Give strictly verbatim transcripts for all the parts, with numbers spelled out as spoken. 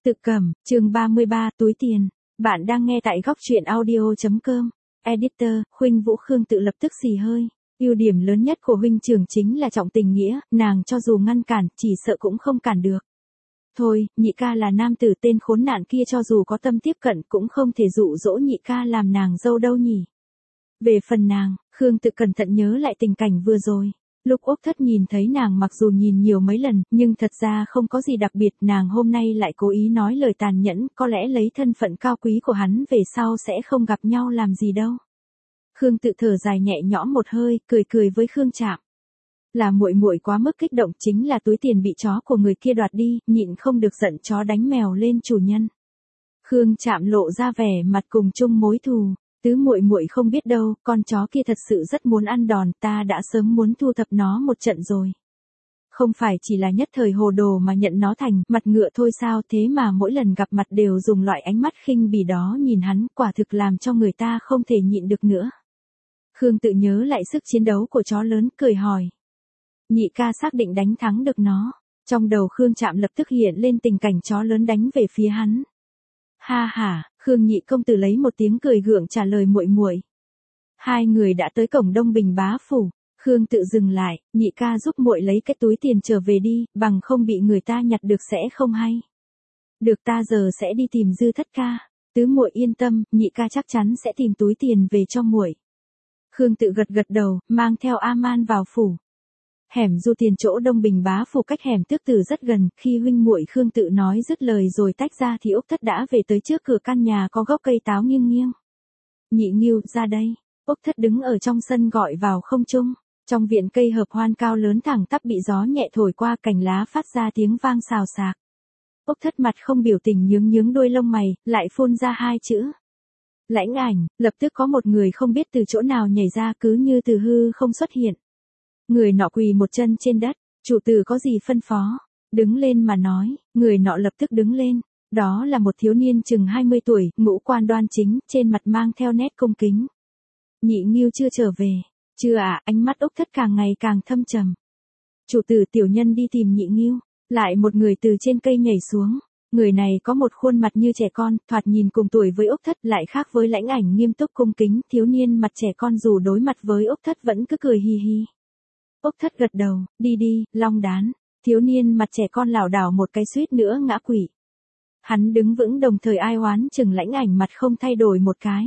Tự Cẩm, chương ba mươi ba, túi tiền. Bạn đang nghe tại góc truyện audio.com. Editor, Huynh Vũ Khương Tự lập tức xì hơi. Ưu điểm lớn nhất của huynh trưởng chính là trọng tình nghĩa, nàng cho dù ngăn cản, chỉ sợ cũng không cản được. Thôi, nhị ca là nam tử tên khốn nạn kia cho dù có tâm tiếp cận cũng không thể dụ dỗ nhị ca làm nàng dâu đâu nhỉ. Về phần nàng, Khương Tự cẩn thận nhớ lại tình cảnh vừa rồi. Lúc Úc Thất nhìn thấy nàng mặc dù nhìn nhiều mấy lần, nhưng thật ra không có gì đặc biệt, nàng hôm nay lại cố ý nói lời tàn nhẫn, có lẽ lấy thân phận cao quý của hắn về sau sẽ không gặp nhau làm gì đâu. Khương Tự thở dài nhẹ nhõm một hơi, cười cười với Khương Trạm. Là muội muội quá mức kích động, chính là túi tiền bị chó của người kia đoạt đi, nhịn không được giận chó đánh mèo lên chủ nhân. Khương Trạm lộ ra vẻ mặt cùng chung mối thù. Tứ muội muội không biết đâu, con chó kia thật sự rất muốn ăn đòn, ta đã sớm muốn thu thập nó một trận rồi. Không phải chỉ là nhất thời hồ đồ mà nhận nó thành mặt ngựa thôi sao, thế mà mỗi lần gặp mặt đều dùng loại ánh mắt khinh bỉ đó nhìn hắn, quả thực làm cho người ta không thể nhịn được nữa. Khương Tự nhớ lại sức chiến đấu của chó lớn, cười hỏi. Nhị ca xác định đánh thắng được nó. Trong đầu Khương Trạm lập tức hiện lên tình cảnh chó lớn đánh về phía hắn. Ha ha, Khương nhị công tử lấy một tiếng cười gượng trả lời muội muội. Hai người đã tới cổng Đông Bình bá phủ, Khương Tự dừng lại, nhị ca giúp muội lấy cái túi tiền trở về đi, bằng không bị người ta nhặt được sẽ không hay. Được, ta giờ sẽ đi tìm Dư Thất ca, tứ muội yên tâm, nhị ca chắc chắn sẽ tìm túi tiền về cho muội. Khương Tự gật gật đầu, mang theo A-man vào phủ. Hẻm Du Tiền chỗ Đông Bình bá phủ cách hẻm Tước Tử rất gần, khi huynh muội Khương Tự nói dứt lời rồi tách ra thì Úc Thất đã về tới trước cửa căn nhà có gốc cây táo nghiêng nghiêng. Nhị Ngưu, ra đây. Úc Thất đứng ở trong sân gọi vào không trung. Trong viện cây hợp hoan cao lớn thẳng tắp bị gió nhẹ thổi qua, cành lá phát ra tiếng vang xào xạc. Úc Thất mặt không biểu tình nhướng nhướng đuôi lông mày, lại phun ra hai chữ. Lãnh Ảnh, lập tức có một người không biết từ chỗ nào nhảy ra, cứ như từ hư không xuất hiện. Người nọ quỳ một chân trên đất, chủ tử có gì phân phó, đứng lên mà nói, người nọ lập tức đứng lên, đó là một thiếu niên chừng hai mươi tuổi, ngũ quan đoan chính, trên mặt mang theo nét cung kính. Nhị Ngưu chưa trở về, chưa ạ, à, ánh mắt Úc Thất càng ngày càng thâm trầm. Chủ tử, tiểu nhân đi tìm Nhị Ngưu. Lại một người từ trên cây nhảy xuống, người này có một khuôn mặt như trẻ con, thoạt nhìn cùng tuổi với Úc Thất, lại khác với Lãnh Ảnh nghiêm túc cung kính, thiếu niên mặt trẻ con dù đối mặt với Úc Thất vẫn cứ cười hi hi. Úc Thất gật đầu, đi đi, Long Đán. Thiếu niên mặt trẻ con lảo đảo một cái suýt nữa ngã quỵ. Hắn đứng vững đồng thời ai oán chừng Lãnh Ảnh mặt không thay đổi một cái.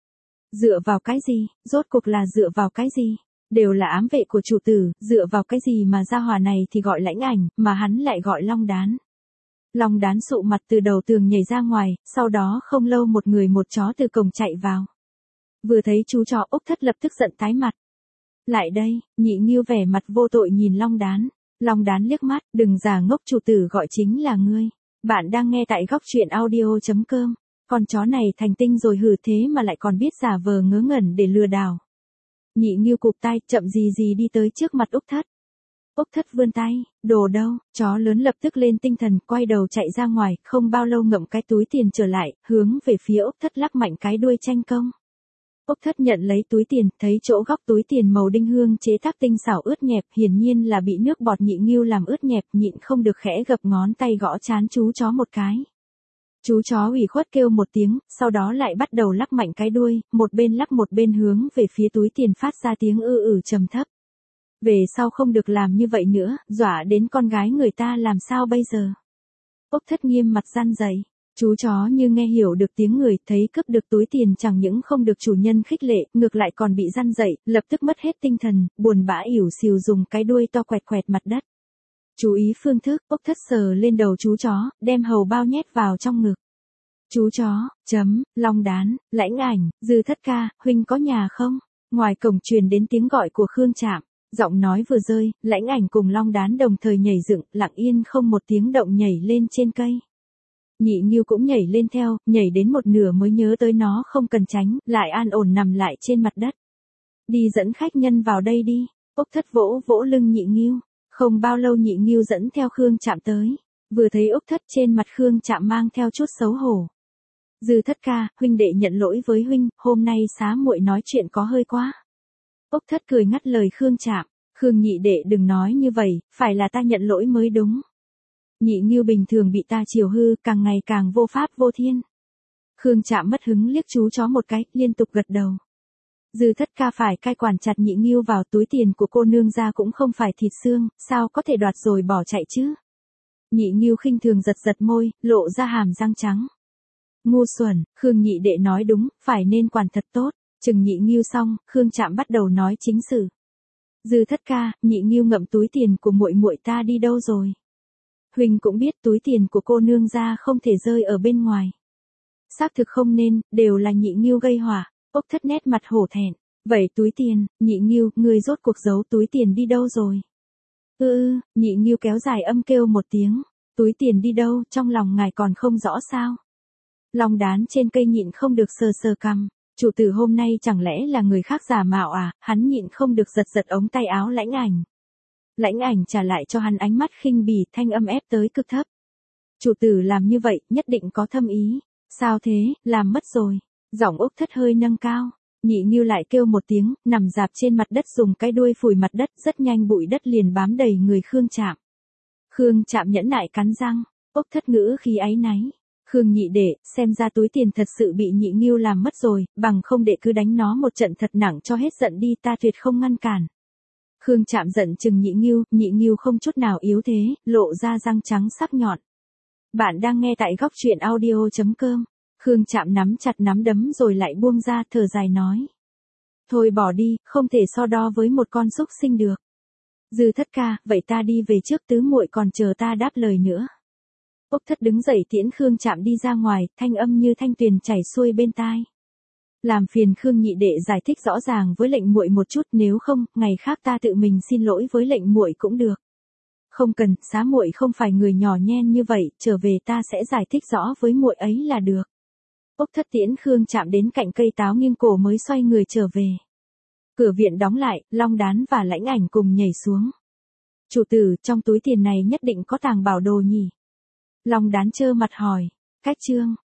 Dựa vào cái gì, rốt cuộc là dựa vào cái gì? Đều là ám vệ của chủ tử, dựa vào cái gì mà gia hỏa này thì gọi Lãnh Ảnh, mà hắn lại gọi Long Đán. Long Đán sụ mặt từ đầu tường nhảy ra ngoài, sau đó không lâu một người một chó từ cổng chạy vào. Vừa thấy chú chó, Úc Thất lập tức giận tái mặt. Lại đây, Nhị Ngưu vẻ mặt vô tội nhìn Long Đán. Long Đán liếc mắt, đừng giả ngốc, chủ tử gọi chính là ngươi. Bạn đang nghe tại góc truyện audio.com. Con chó này thành tinh rồi hử, thế mà lại còn biết giả vờ ngớ ngẩn để lừa đảo. Nhị Ngưu cụp tay, chậm gì gì đi tới trước mặt Úc Thất. Úc Thất vươn tay, đồ đâu, chó lớn lập tức lên tinh thần, quay đầu chạy ra ngoài, không bao lâu ngậm cái túi tiền trở lại, hướng về phía Úc Thất lắc mạnh cái đuôi tranh công. Úc Thất nhận lấy túi tiền, thấy chỗ góc túi tiền màu đinh hương chế tác tinh xảo ướt nhẹp, hiển nhiên là bị nước bọt Nhị Ngưu làm ướt nhẹp, nhịn không được khẽ gập ngón tay gõ trán chú chó một cái. Chú chó ủy khuất kêu một tiếng, sau đó lại bắt đầu lắc mạnh cái đuôi, một bên lắc một bên hướng về phía túi tiền phát ra tiếng ư ử trầm thấp. Về sau không được làm như vậy nữa, dọa đến con gái người ta làm sao bây giờ? Úc Thất nghiêm mặt răn dậy. Chú chó như nghe hiểu được tiếng người, thấy cướp được túi tiền chẳng những không được chủ nhân khích lệ, ngược lại còn bị răn dậy, lập tức mất hết tinh thần, buồn bã ỉu xìu dùng cái đuôi to quẹt quẹt mặt đất. Chú ý phương thức, Úc Thất sờ lên đầu chú chó, đem hầu bao nhét vào trong ngực. Chú chó, chấm, Long Đán, Lãnh Ảnh, Dư Thất ca, huynh có nhà không? Ngoài cổng truyền đến tiếng gọi của Khương Trạm, giọng nói vừa rơi, Lãnh Ảnh cùng Long Đán đồng thời nhảy dựng, lặng yên không một tiếng động nhảy lên trên cây. Nhị Ngưu cũng nhảy lên theo, nhảy đến một nửa mới nhớ tới nó không cần tránh, lại an ổn nằm lại trên mặt đất. Đi dẫn khách nhân vào đây đi. Úc Thất vỗ vỗ lưng Nhị Ngưu. Không bao lâu Nhị Ngưu dẫn theo Khương Trạm tới. Vừa thấy Úc Thất trên mặt Khương Trạm mang theo chút xấu hổ. Dư Thất ca, huynh đệ nhận lỗi với huynh, hôm nay xá muội nói chuyện có hơi quá. Úc Thất cười ngắt lời Khương Trạm. Khương nhị đệ đừng nói như vậy, phải là ta nhận lỗi mới đúng. Nhị Ngưu bình thường bị ta chiều hư, càng ngày càng vô pháp vô thiên. Khương Trạm mất hứng liếc chú chó một cái, liên tục gật đầu. Dư Thất Ca phải cai quản chặt Nhị Ngưu vào, túi tiền của cô nương ra cũng không phải thịt xương, sao có thể đoạt rồi bỏ chạy chứ? Nhị Ngưu khinh thường giật giật môi, lộ ra hàm răng trắng. Ngu xuẩn, Khương nhị đệ nói đúng, phải nên quản thật tốt. Chừng Nhị Ngưu xong, Khương Trạm bắt đầu nói chính sự. Dư Thất Ca, Nhị Ngưu ngậm túi tiền của muội muội ta đi đâu rồi? Huynh cũng biết túi tiền của cô nương ra không thể rơi ở bên ngoài. Xác thực không nên, đều là Nhị Ngưu gây họa. Ốc Thất nét mặt hổ thẹn. Vậy túi tiền, Nhị Ngưu, ngươi rốt cuộc giấu túi tiền đi đâu rồi? Ư ư, Nhị Ngưu kéo dài âm kêu một tiếng. Túi tiền đi đâu, trong lòng ngài còn không rõ sao? Long Đán trên cây nhịn không được sờ sờ cằm. Chủ tử hôm nay chẳng lẽ là người khác giả mạo à? Hắn nhịn không được giật giật ống tay áo Lãnh Ảnh. Lãnh Ảnh trả lại cho hắn ánh mắt khinh bỉ, thanh âm ép tới cực thấp. Chủ tử làm như vậy, nhất định có thâm ý. Sao thế, làm mất rồi. Giọng Ốc Thất hơi nâng cao. Nhị Ngưu lại kêu một tiếng, nằm dạp trên mặt đất dùng cái đuôi phủi mặt đất, rất nhanh bụi đất liền bám đầy người Khương Trạm. Khương Trạm nhẫn nại cắn răng. Ốc Thất ngữ khi áy náy. Khương nhị đệ, xem ra túi tiền thật sự bị Nhị Ngưu làm mất rồi, bằng không đệ cứ đánh nó một trận thật nặng cho hết giận đi, ta tuyệt không ngăn cản. Khương Trạm giận chừng Nhị Ngưu, Nhị Ngưu không chút nào yếu thế, lộ ra răng trắng sắc nhọn. Bạn đang nghe tại góc truyện audio chấm com. Khương Trạm nắm chặt nắm đấm rồi lại buông ra, thở dài nói. Thôi bỏ đi, không thể so đo với một con súc sinh được. Dư Thất Ca, vậy ta đi về trước, tứ muội còn chờ ta đáp lời nữa. Ốc Thất đứng dậy tiễn Khương Trạm đi ra ngoài, thanh âm như thanh tuyền chảy xuôi bên tai. Làm phiền Khương nhị đệ giải thích rõ ràng với lệnh muội một chút, nếu không, ngày khác ta tự mình xin lỗi với lệnh muội cũng được. Không cần, xá muội không phải người nhỏ nhen như vậy, trở về ta sẽ giải thích rõ với muội ấy là được. Ốc Thất tiễn Khương Trạm đến cạnh cây táo nghiêng cổ mới xoay người trở về. Cửa viện đóng lại, Long Đán và Lãnh Ảnh cùng nhảy xuống. Chủ tử, trong túi tiền này nhất định có tàng bảo đồ nhỉ? Long Đán trơ mặt hỏi. Cách chương.